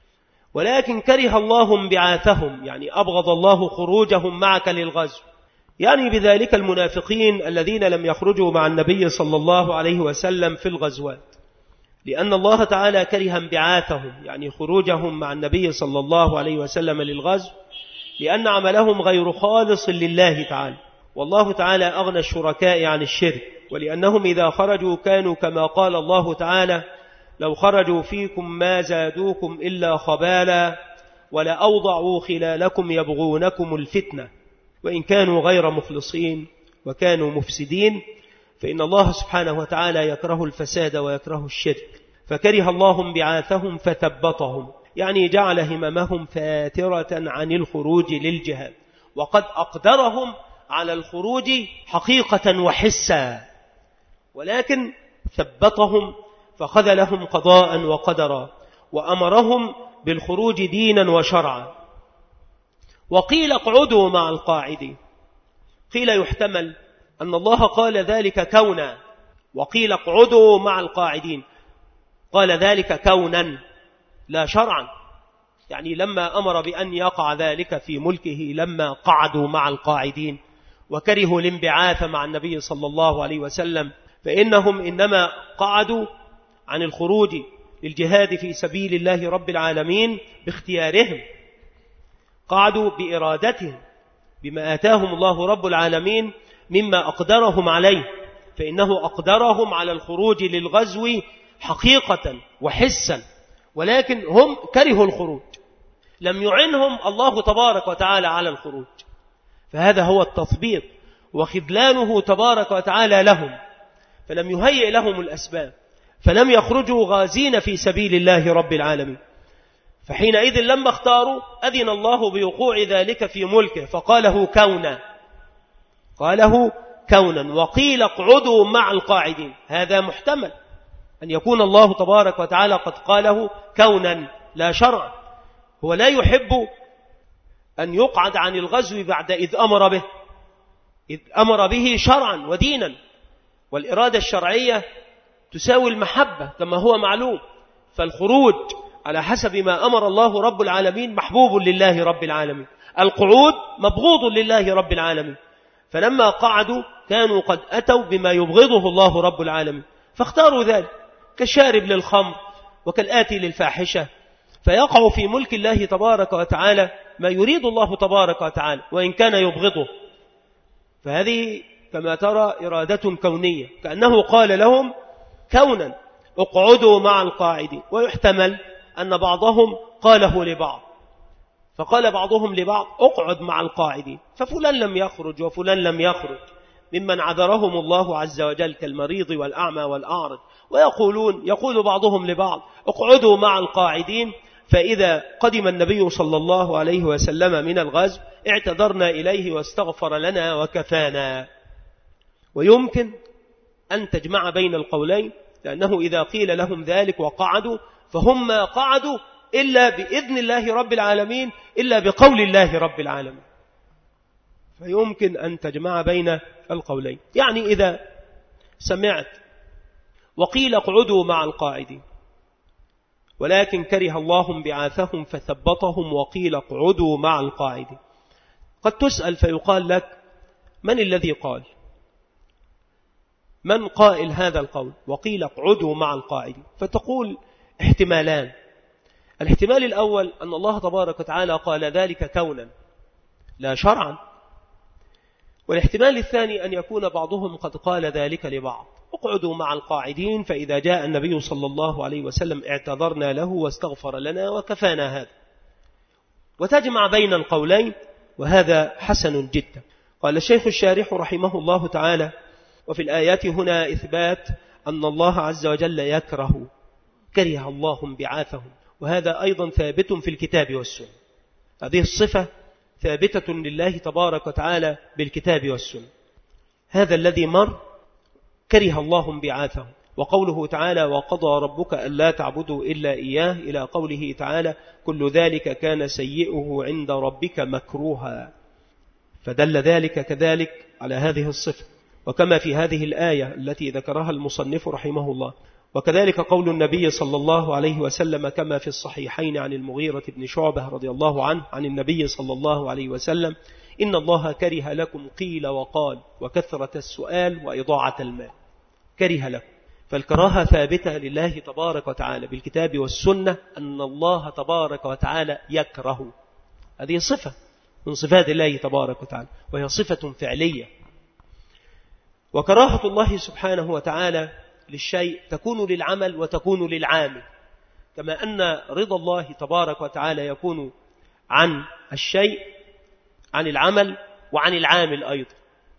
ولكن كره الله انبعاثهم، يعني أبغض الله خروجهم معك للغزو، يعني بذلك المنافقين الذين لم يخرجوا مع النبي صلى الله عليه وسلم في الغزوات، لأن الله تعالى كره انبعاثهم، يعني خروجهم مع النبي صلى الله عليه وسلم للغزو، لأن عملهم غير خالص لله تعالى، والله تعالى أغنى الشركاء عن الشرك، ولأنهم إذا خرجوا كانوا كما قال الله تعالى: لو خرجوا فيكم ما زادوكم إلا خبالا ولأوضعوا خلالكم يبغونكم الفتنة وإن كانوا غير مخلصين وكانوا مفسدين. فإن الله سبحانه وتعالى يكره الفساد ويكره الشرك، فكره الله انبعاثهم فثبطهم، يعني جعل هممهم فاترة عن الخروج للجهاد، وقد أقدرهم على الخروج حقيقة وحسا، ولكن ثبطهم فخذلهم قضاء وقدرا، وأمرهم بالخروج دينا وشرعا. وقيل اقعدوا مع القاعدين، قيل يحتمل أن الله قال ذلك كونا، وقيل اقعدوا مع القاعدين قال ذلك كونا لا شرعا، يعني لما أمر بأن يقع ذلك في ملكه لما قعدوا مع القاعدين وكرهوا الانبعاث مع النبي صلى الله عليه وسلم، فإنهم إنما قعدوا عن الخروج للجهاد في سبيل الله رب العالمين باختيارهم، قعدوا بإرادتهم بما آتاهم الله رب العالمين مما أقدرهم عليه، فإنه أقدرهم على الخروج للغزو حقيقة وحسا، ولكن هم كرهوا الخروج، لم يعنهم الله تبارك وتعالى على الخروج، فهذا هو التثبيط وخذلانه تبارك وتعالى لهم، فلم يهيئ لهم الأسباب، فلم يخرجوا غازين في سبيل الله رب العالمين. فحينئذ لما اختاروا أذن الله بوقوع ذلك في ملكه فقاله كونا، قاله كونا. وقيل اقعدوا مع القاعدين، هذا محتمل أن يكون الله تبارك وتعالى قد قاله كونا لا شرعا، هو لا يحب أن يقعد عن الغزو بعد إذ أمر به، إذ أمر به شرعا ودينا، والإرادة الشرعية تساوي المحبة كما هو معلوم، فالخروج على حسب ما أمر الله رب العالمين محبوب لله رب العالمين، القعود مبغوض لله رب العالمين، فلما قعدوا كانوا قد أتوا بما يبغضه الله رب العالمين فاختاروا ذلك، كالشارب للخمر وكالآتي للفاحشة، فيقع في ملك الله تبارك وتعالى ما يريد الله تبارك وتعالى وإن كان يبغضه. فهذه كما ترى إرادة كونية، كأنه قال لهم كونا اقعدوا مع القاعدين. ويحتمل أن بعضهم قاله لبعض، فقال بعضهم لبعض اقعد مع القاعدين، ففلان لم يخرج وفلان لم يخرج ممن عذرهم الله عز وجل كالمريض والأعمى والأعرج، ويقولون يقول بعضهم لبعض اقعدوا مع القاعدين، فإذا قدم النبي صلى الله عليه وسلم من الغزو اعتذرنا إليه واستغفر لنا وكفانا. ويمكن أن تجمع بين القولين، لأنه إذا قيل لهم ذلك وقعدوا فهم ما قعدوا إلا بإذن الله رب العالمين، إلا بقول الله رب العالمين، فيمكن أن تجمع بين القولين. يعني إذا سمعت وقيل اقعدوا مع القاعدين ولكن كره الله انبعاثهم فثبطهم وقيل اقعدوا مع القاعدين، قد تسأل فيقال لك من الذي قال؟ من قائل هذا القول وقيل اقعدوا مع القاعدين؟ فتقول احتمالان، الاحتمال الأول أن الله تبارك وتعالى قال ذلك كونا لا شرعا، والاحتمال الثاني أن يكون بعضهم قد قال ذلك لبعض اقعدوا مع القاعدين، فإذا جاء النبي صلى الله عليه وسلم اعتذرنا له واستغفر لنا وكفانا هذا، وتجمع بين القولين، وهذا حسن جدا. قال الشيخ الشارح رحمه الله تعالى وفي الآيات هنا إثبات أن الله عز وجل يكره، كره الله انبعاثهم، وهذا أيضا ثابت في الكتاب والسنة، هذه الصفة ثابتة لله تبارك وتعالى بالكتاب والسنة. هذا الذي مر كره الله انبعاثهم، وقوله تعالى وقضى ربك ألا تعبدوا إلا إياه إلى قوله تعالى كل ذلك كان سيئه عند ربك مكروها، فدل ذلك كذلك على هذه الصفة، وكما في هذه الآية التي ذكرها المصنف رحمه الله. وكذلك قول النبي صلى الله عليه وسلم كما في الصحيحين عن المغيرة بن شعبة رضي الله عنه عن النبي صلى الله عليه وسلم إن الله كره لكم قيل وقال وكثرة السؤال وإضاعة المال، كره لكم. فالكراهة ثابتة لله تبارك وتعالى بالكتاب والسنة، أن الله تبارك وتعالى يكره. هذه صفة من صفات الله تبارك وتعالى، وهي صفة فعلية. وكراهة الله سبحانه وتعالى للشيء تكون للعمل وتكون للعامل، كما أن رضا الله تبارك وتعالى يكون عن الشيء، عن العمل وعن العامل أيضا.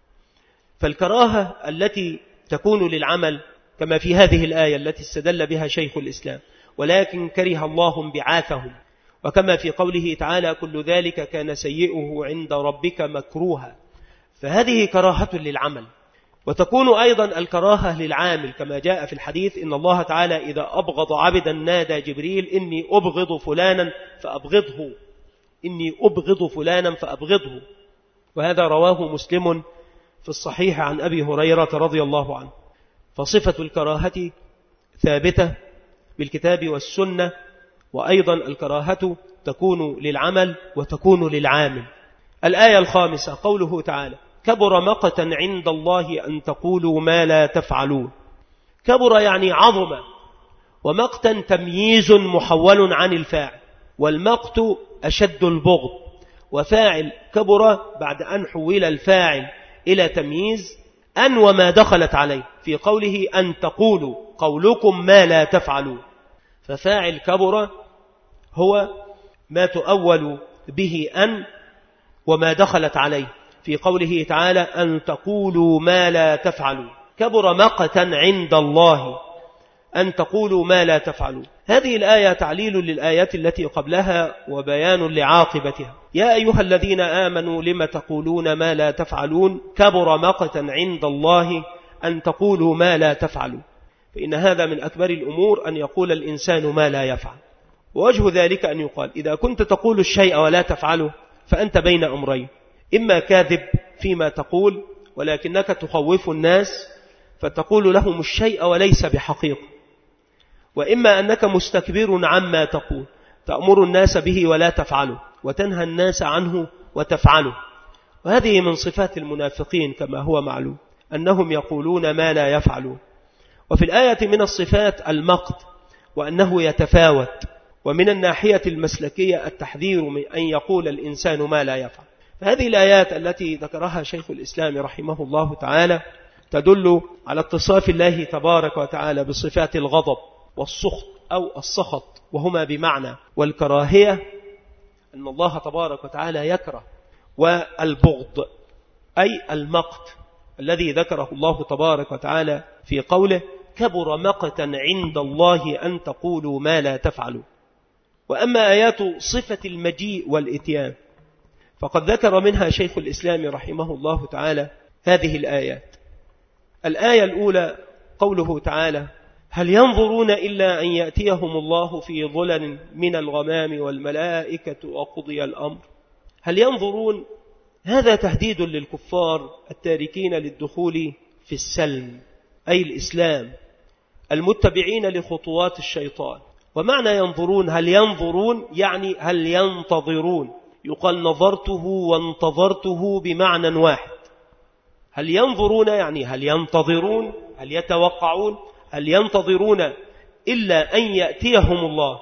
فالكراهة التي تكون للعمل كما في هذه الآية التي استدل بها شيخ الإسلام، ولكن كره الله انبعاثهم، وكما في قوله تعالى كل ذلك كان سيئه عند ربك مكروها، فهذه كراهة للعمل. وتكون أيضا الكراهة للعامل كما جاء في الحديث إن الله تعالى إذا أبغض عبدا نادى جبريل إني أبغض فلانا فأبغضه، إني أبغض فلانا فأبغضه. وهذا رواه مسلم في الصحيح عن أبي هريرة رضي الله عنه. فصفة الكراهة ثابتة بالكتاب والسنة، وأيضا الكراهة تكون للعمل وتكون للعامل. الآية الخامسة قوله تعالى كبر مقتا عند الله أن تقولوا ما لا تفعلون. كبر يعني عظم، ومقتا تمييز محول عن الفاعل، والمقت أشد البغض. وفاعل كبر بعد أن حول الفاعل إلى تمييز أن وما دخلت عليه في قوله أن تقولوا قولكم ما لا تفعلون. ففاعل كبر هو ما تؤول به أن وما دخلت عليه في قوله تعالى أن تقولوا ما لا تفعلون. كبر مقتا عند الله أن تقولوا ما لا تفعلون. هذه الآية تعليل للآيات التي قبلها وبيان لعاقبتها. يا أيها الذين آمنوا لم تقولون ما لا تفعلون كبر مقتا عند الله أن تقولوا ما لا تفعلون. فإن هذا من أكبر الأمور أن يقول الإنسان ما لا يفعل. ووجه ذلك أن يقال إذا كنت تقول الشيء ولا تفعله فأنت بين أمرين، إما كاذب فيما تقول ولكنك تخوف الناس فتقول لهم الشيء وليس بحقيقة، وإما أنك مستكبر عما تقول تأمر الناس به ولا تفعله وتنهى الناس عنه وتفعله. وهذه من صفات المنافقين كما هو معلوم أنهم يقولون ما لا يفعلون. وفي الآية من الصفات المقت وأنه يتفاوت، ومن الناحية المسلكية التحذير من أن يقول الإنسان ما لا يفعل. فهذه الآيات التي ذكرها شيخ الإسلام رحمه الله تعالى تدل على اتصاف الله تبارك وتعالى بصفات الغضب والسخط أو السخط، وهما بمعنى. والكراهية أن الله تبارك وتعالى يكره، والبغض أي المقت الذي ذكره الله تبارك وتعالى في قوله كبر مقتا عند الله أن تقولوا ما لا تفعلوا. وأما آيات صفة المجيء والإتيان فقد ذكر منها شيخ الإسلام رحمه الله تعالى هذه الآيات. الآية الأولى قوله تعالى هل ينظرون إلا أن يأتيهم الله في ظلل من الغمام والملائكة وقضي الأمر. هل ينظرون هذا تهديد للكفار التاركين للدخول في السلم أي الإسلام المتبعين لخطوات الشيطان. ومعنى ينظرون هل ينظرون يعني هل ينتظرون، يقال نظرته وانتظرته بمعنى واحد. هل ينظرون يعني هل ينتظرون، هل يتوقعون، هل ينتظرون إلا أن يأتيهم الله،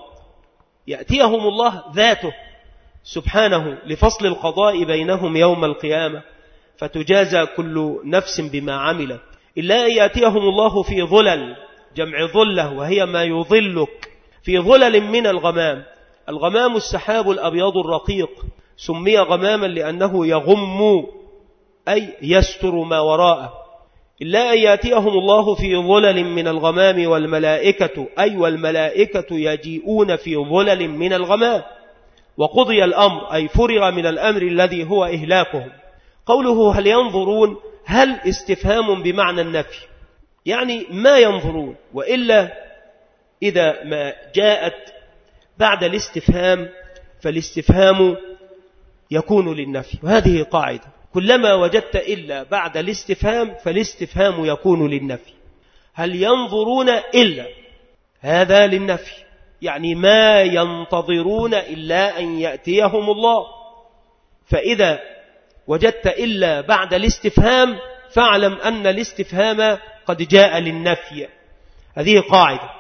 يأتيهم الله ذاته سبحانه لفصل القضاء بينهم يوم القيامة فتجازى كل نفس بما عملت، إلا أن يأتيهم الله في ظلل، جمع ظلة وهي ما يظلك، في ظلل من الغمام. الغمام السحاب الأبيض الرقيق، سمي غماما لأنه يغم أي يستر ما وراءه. إلا أن يأتيهم الله في ظلل من الغمام والملائكة أي والملائكة يجيئون في ظلل من الغمام. وقضي الأمر أي فرغ من الأمر الذي هو إهلاكهم. قوله هل ينظرون هل استفهام بمعنى النفي، يعني ما ينظرون، وإلا إذا ما جاءت بعد الاستفهام فالاستفهام يكون للنفي، وهذه قاعدة كلما وجدت إلا بعد الاستفهام فالاستفهام يكون للنفي. هل ينظرون إلا هذا للنفي، يعني ما ينتظرون إلا أن يأتيهم الله. فإذا وجدت إلا بعد الاستفهام فاعلم أن الاستفهام قد جاء للنفي. هذه قاعدة.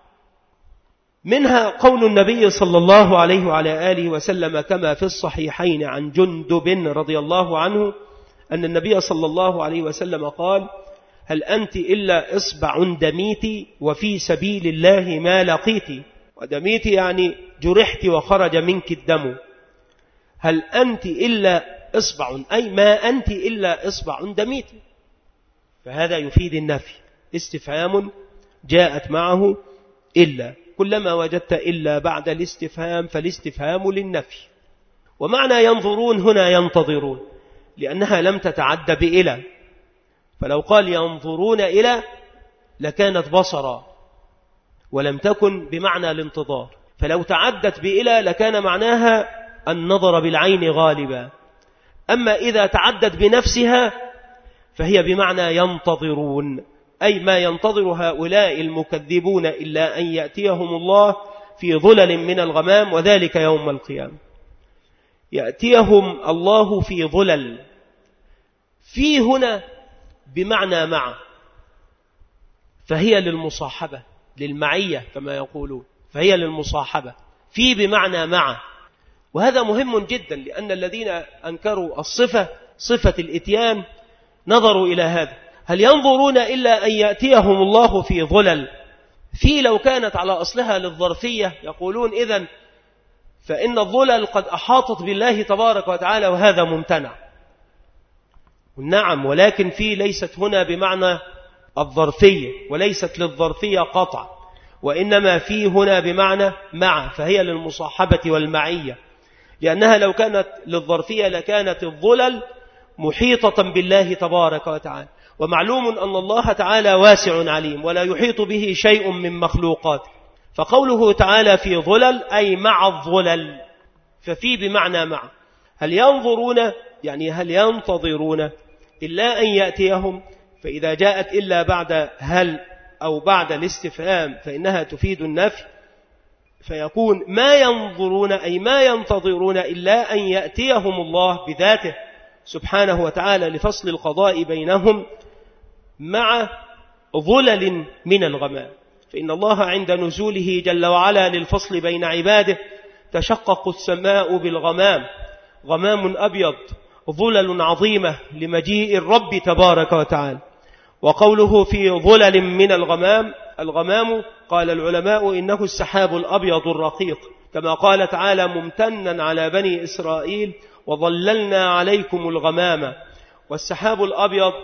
منها قول النبي صلى الله عليه وعلى آله وسلم كما في الصحيحين عن جندب رضي الله عنه أن النبي صلى الله عليه وسلم قال: هل أنت إلا إصبع دميت وفي سبيل الله ما لقيت. ودميت يعني جرحت وخرج منك الدم. هل أنت إلا إصبع أي ما أنت إلا إصبع دميت. فهذا يفيد النفي، استفهام جاءت معه إلا. كلما وجدت إلا بعد الاستفهام فالاستفهام للنفي. ومعنى ينظرون هنا ينتظرون، لأنها لم تتعد بإلى، فلو قال ينظرون إلى لكانت بصرا ولم تكن بمعنى الانتظار، فلو تعدت بإلى لكان معناها النظر بالعين غالبا. أما إذا تعدت بنفسها فهي بمعنى ينتظرون، أي ما ينتظر هؤلاء المكذبون إلا أن يأتيهم الله في ظلل من الغمام، وذلك يوم القيامة. يأتيهم الله في ظلل، في هنا بمعنى مع، فهي للمصاحبة للمعية كما يقولون، فهي للمصاحبة. في بمعنى مع، وهذا مهم جدا، لأن الذين أنكروا الصفة صفة الإتيان نظروا إلى هذا. هل ينظرون إلا أن يأتيهم الله في ظلل؟ في لو كانت على أصلها للظرفية يقولون إذن فإن الظلل قد أحاطت بالله تبارك وتعالى، وهذا ممتنع. نعم، ولكن في ليست هنا بمعنى الظرفية، وليست للظرفية قطع، وإنما في هنا بمعنى مع، فهي للمصاحبة والمعية، لأنها لو كانت للظرفية لكانت الظلل محيطة بالله تبارك وتعالى. ومعلوم أن الله تعالى واسع عليم ولا يحيط به شيء من مخلوقاته، فقوله تعالى في ظلل أي مع الظلل، ففي بمعنى مع. هل ينظرون يعني هل ينتظرون إلا أن يأتيهم، فإذا جاءت إلا بعد هل أو بعد الاستفهام فإنها تفيد النفي، فيكون ما ينظرون أي ما ينتظرون إلا أن يأتيهم الله بذاته سبحانه وتعالى لفصل القضاء بينهم مع ظلل من الغمام. فإن الله عند نزوله جل وعلا للفصل بين عباده تشقق السماء بالغمام، غمام أبيض، ظلل عظيمة لمجيء الرب تبارك وتعالى. وقوله في ظلل من الغمام، الغمام قال العلماء إنه السحاب الأبيض الرقيق، كما قال تعالى ممتنا على بني إسرائيل وظللنا عليكم الغمام. والسحاب الأبيض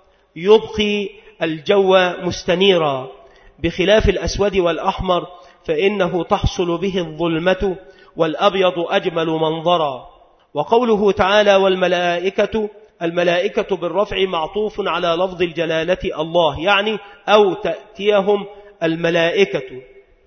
يبقي الجو مستنيرا، بخلاف الأسود والأحمر فإنه تحصل به الظلمة، والأبيض أجمل منظرا. وقوله تعالى والملائكة، الملائكة بالرفع معطوف على لفظ الجلالة الله، يعني أو تأتيهم الملائكة.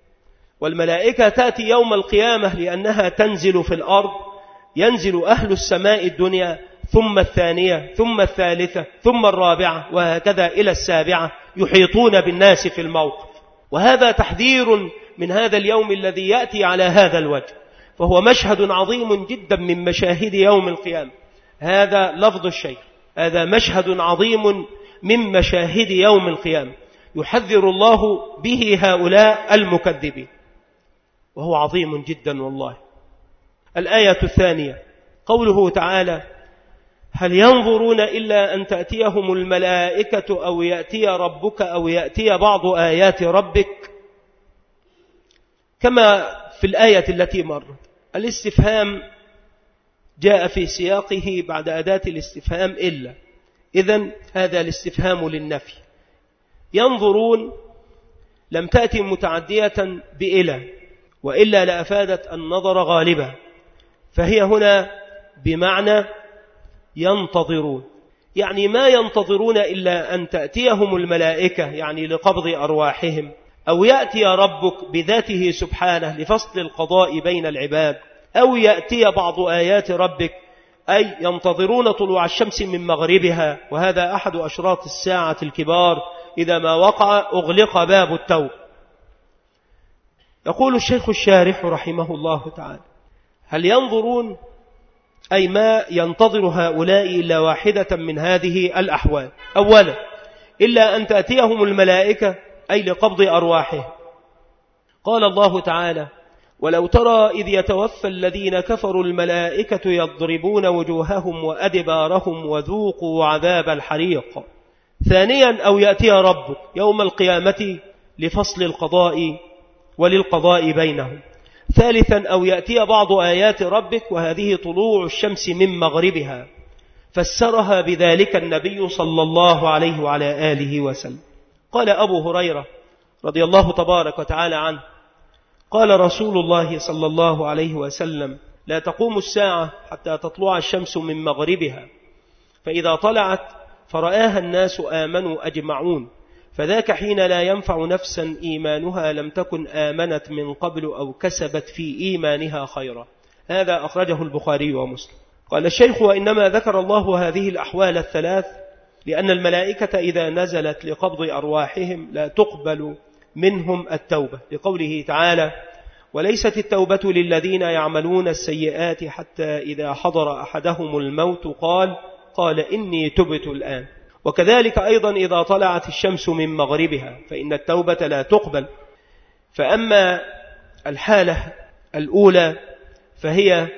والملائكة تأتي يوم القيامة لأنها تنزل في الأرض، ينزل أهل السماء الدنيا ثم الثانية ثم الثالثة ثم الرابعة وهكذا إلى السابعة، يحيطون بالناس في الموقف. وهذا تحذير من هذا اليوم الذي يأتي على هذا الوجه، فهو مشهد عظيم جدا من مشاهد يوم القيامة. هذا لفظ الشيء، هذا مشهد عظيم من مشاهد يوم القيامة يحذر الله به هؤلاء المكذبين، وهو عظيم جدا والله. الآية الثانية قوله تعالى هل ينظرون إلا أن تأتيهم الملائكة أو يأتي ربك أو يأتي بعض آيات ربك، كما في الآية التي مرت. الاستفهام جاء في سياقه بعد أداة الاستفهام إلا، إذن هذا الاستفهام للنفي. ينظرون لم تأتي متعدية بإلا، وإلا لأفادت النظر غالبا، فهي هنا بمعنى ينتظرون، يعني ما ينتظرون إلا أن تأتيهم الملائكة يعني لقبض أرواحهم، أو يأتي ربك بذاته سبحانه لفصل القضاء بين العباد، أو يأتي بعض آيات ربك، أي ينتظرون طلوع الشمس من مغربها، وهذا أحد أشراط الساعة الكبار، إذا ما وقع أغلق باب التوبة. يقول الشيخ الشارح رحمه الله تعالى هل ينظرون أي ما ينتظر هؤلاء إلا واحدة من هذه الأحوال. أولا إلا أن تأتيهم الملائكة أي لقبض أرواحهم. قال الله تعالى: ولو ترى إذ يتوفى الذين كفروا الملائكة يضربون وجوههم وأدبارهم وذوقوا عذاب الحريق. ثانيا أو يأتي ربك يوم القيامة لفصل القضاء وللقضاء بينهم. ثالثا أو يأتي بعض آيات ربك، وهذه طلوع الشمس من مغربها، فسرها بذلك النبي صلى الله عليه وعلى آله وسلم. قال أبو هريرة رضي الله تبارك وتعالى عنه: قال رسول الله صلى الله عليه وسلم: لا تقوم الساعة حتى تطلع الشمس من مغربها، فإذا طلعت فرآها الناس آمنوا أجمعون، فذاك حين لا ينفع نفسا إيمانها لم تكن آمنت من قبل أو كسبت في إيمانها خيرا. هذا أخرجه البخاري ومسلم. قال الشيخ: وإنما ذكر الله هذه الأحوال الثلاث لأن الملائكة إذا نزلت لقبض أرواحهم لا تقبل منهم التوبة، لقوله تعالى: وليست التوبة للذين يعملون السيئات حتى إذا حضر أحدهم الموت قال قال إني تبت الآن. وكذلك أيضا إذا طلعت الشمس من مغربها فإن التوبة لا تقبل. فأما الحالة الأولى فهي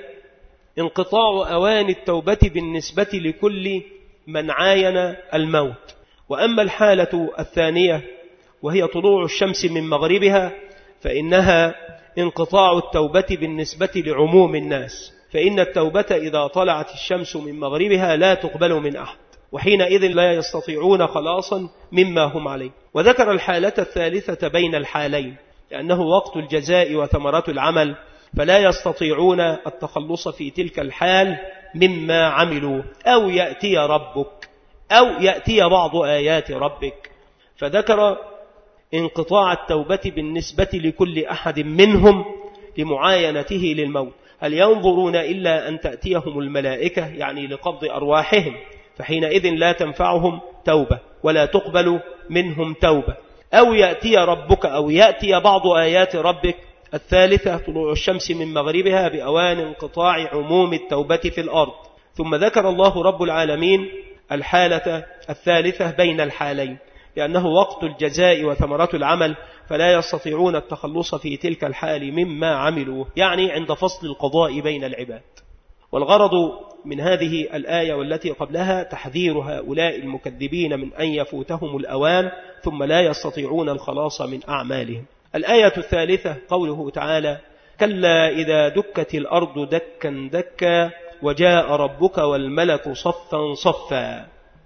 انقطاع أوان التوبة بالنسبة لكل من عاين الموت. وأما الحالة الثانية وهي طلوع الشمس من مغربها فإنها انقطاع التوبة بالنسبة لعموم الناس، فإن التوبة إذا طلعت الشمس من مغربها لا تقبل من أحد، وحينئذ لا يستطيعون خلاصا مما هم عليه. وذكر الحالة الثالثة بين الحالين لأنه وقت الجزاء وثمرة العمل، فلا يستطيعون التخلص في تلك الحال مما عملوا. أو يأتي ربك أو يأتي بعض آيات ربك، فذكر انقطاع التوبة بالنسبة لكل أحد منهم لمعاينته للموت. هل ينظرون إلا أن تأتيهم الملائكة يعني لقبض أرواحهم، فحينئذ لا تنفعهم توبة ولا تقبل منهم توبة. أو يأتي ربك أو يأتي بعض آيات ربك. الثالثة طلوع الشمس من مغربها بأوان انقطاع عموم التوبة في الأرض. ثم ذكر الله رب العالمين الحالة الثالثة بين الحالين لأنه وقت الجزاء وثمرة العمل، فلا يستطيعون التخلص في تلك الحال مما عملوا، يعني عند فصل القضاء بين العباد. والغرض من هذه الآية والتي قبلها تحذير هؤلاء المكذبين من أن يفوتهم الأوان ثم لا يستطيعون الخلاص من أعمالهم. الآية الثالثة قوله تعالى: كلا إذا دكت الأرض دكا دكا وجاء ربك والملك صفا صفا.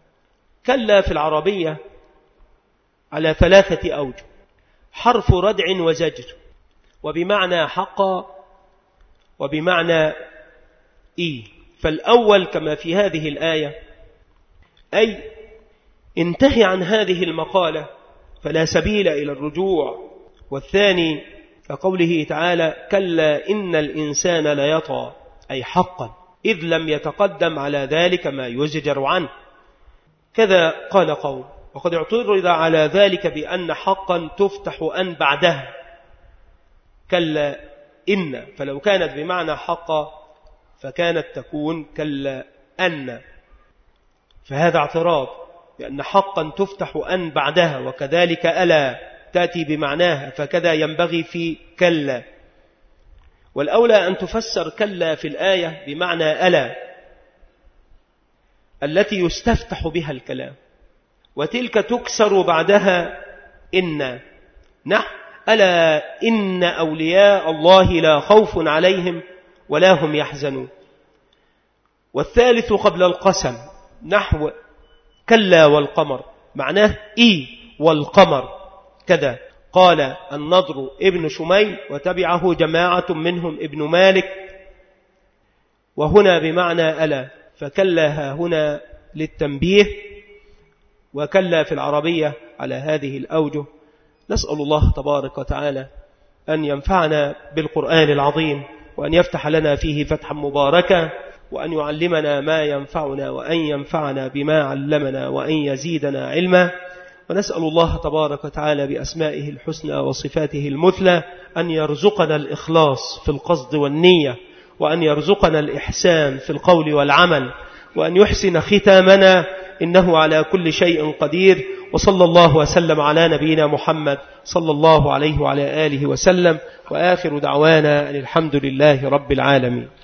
كلا في العربية على ثلاثة أوجه: حرف ردع وزجر، وبمعنى حقا، وبمعنى إي. فالأول كما في هذه الآية أي انتهي عن هذه المقالة فلا سبيل إلى الرجوع. والثاني كقوله تعالى: كلا إن الإنسان ليطغى، أي حقا إذ لم يتقدم على ذلك ما يزجر عنه. كذا قال قوم، وقد اعترض على ذلك بأن حقا تفتح أن بعدها كلا إن، فلو كانت بمعنى حقا فكانت تكون كلا أن، فهذا اعتراض لأن حقا تفتح أن بعدها، وكذلك ألا تأتي بمعناها، فكذا ينبغي في كلا. والأولى أن تفسر كلا في الآية بمعنى ألا التي يستفتح بها الكلام، وتلك تكسر بعدها إن. نحو ألا إن أولياء الله لا خوف عليهم ولا هم يحزنون. والثالث قبل القسم نحو كلا والقمر، معناه إي والقمر. كذا قال النضر ابن شميل وتبعه جماعة منهم ابن مالك، وهنا بمعنى ألا، فكلا هنا للتنبيه، وكلا في العربية على هذه الأوجه. نسأل الله تبارك وتعالى أن ينفعنا بالقرآن العظيم، وأن يفتح لنا فيه فتحا مباركا، وأن يعلمنا ما ينفعنا، وأن ينفعنا بما علمنا، وأن يزيدنا علما. ونسأل الله تبارك وتعالى بأسمائه الحسنى وصفاته المثلى أن يرزقنا الإخلاص في القصد والنية، وأن يرزقنا الإحسان في القول والعمل، وأن يحسن ختامنا، إنه على كل شيء قدير. وصلى الله وسلم على نبينا محمد صلى الله عليه وعلى آله وسلم، وآخر دعوانا أن الحمد لله رب العالمين.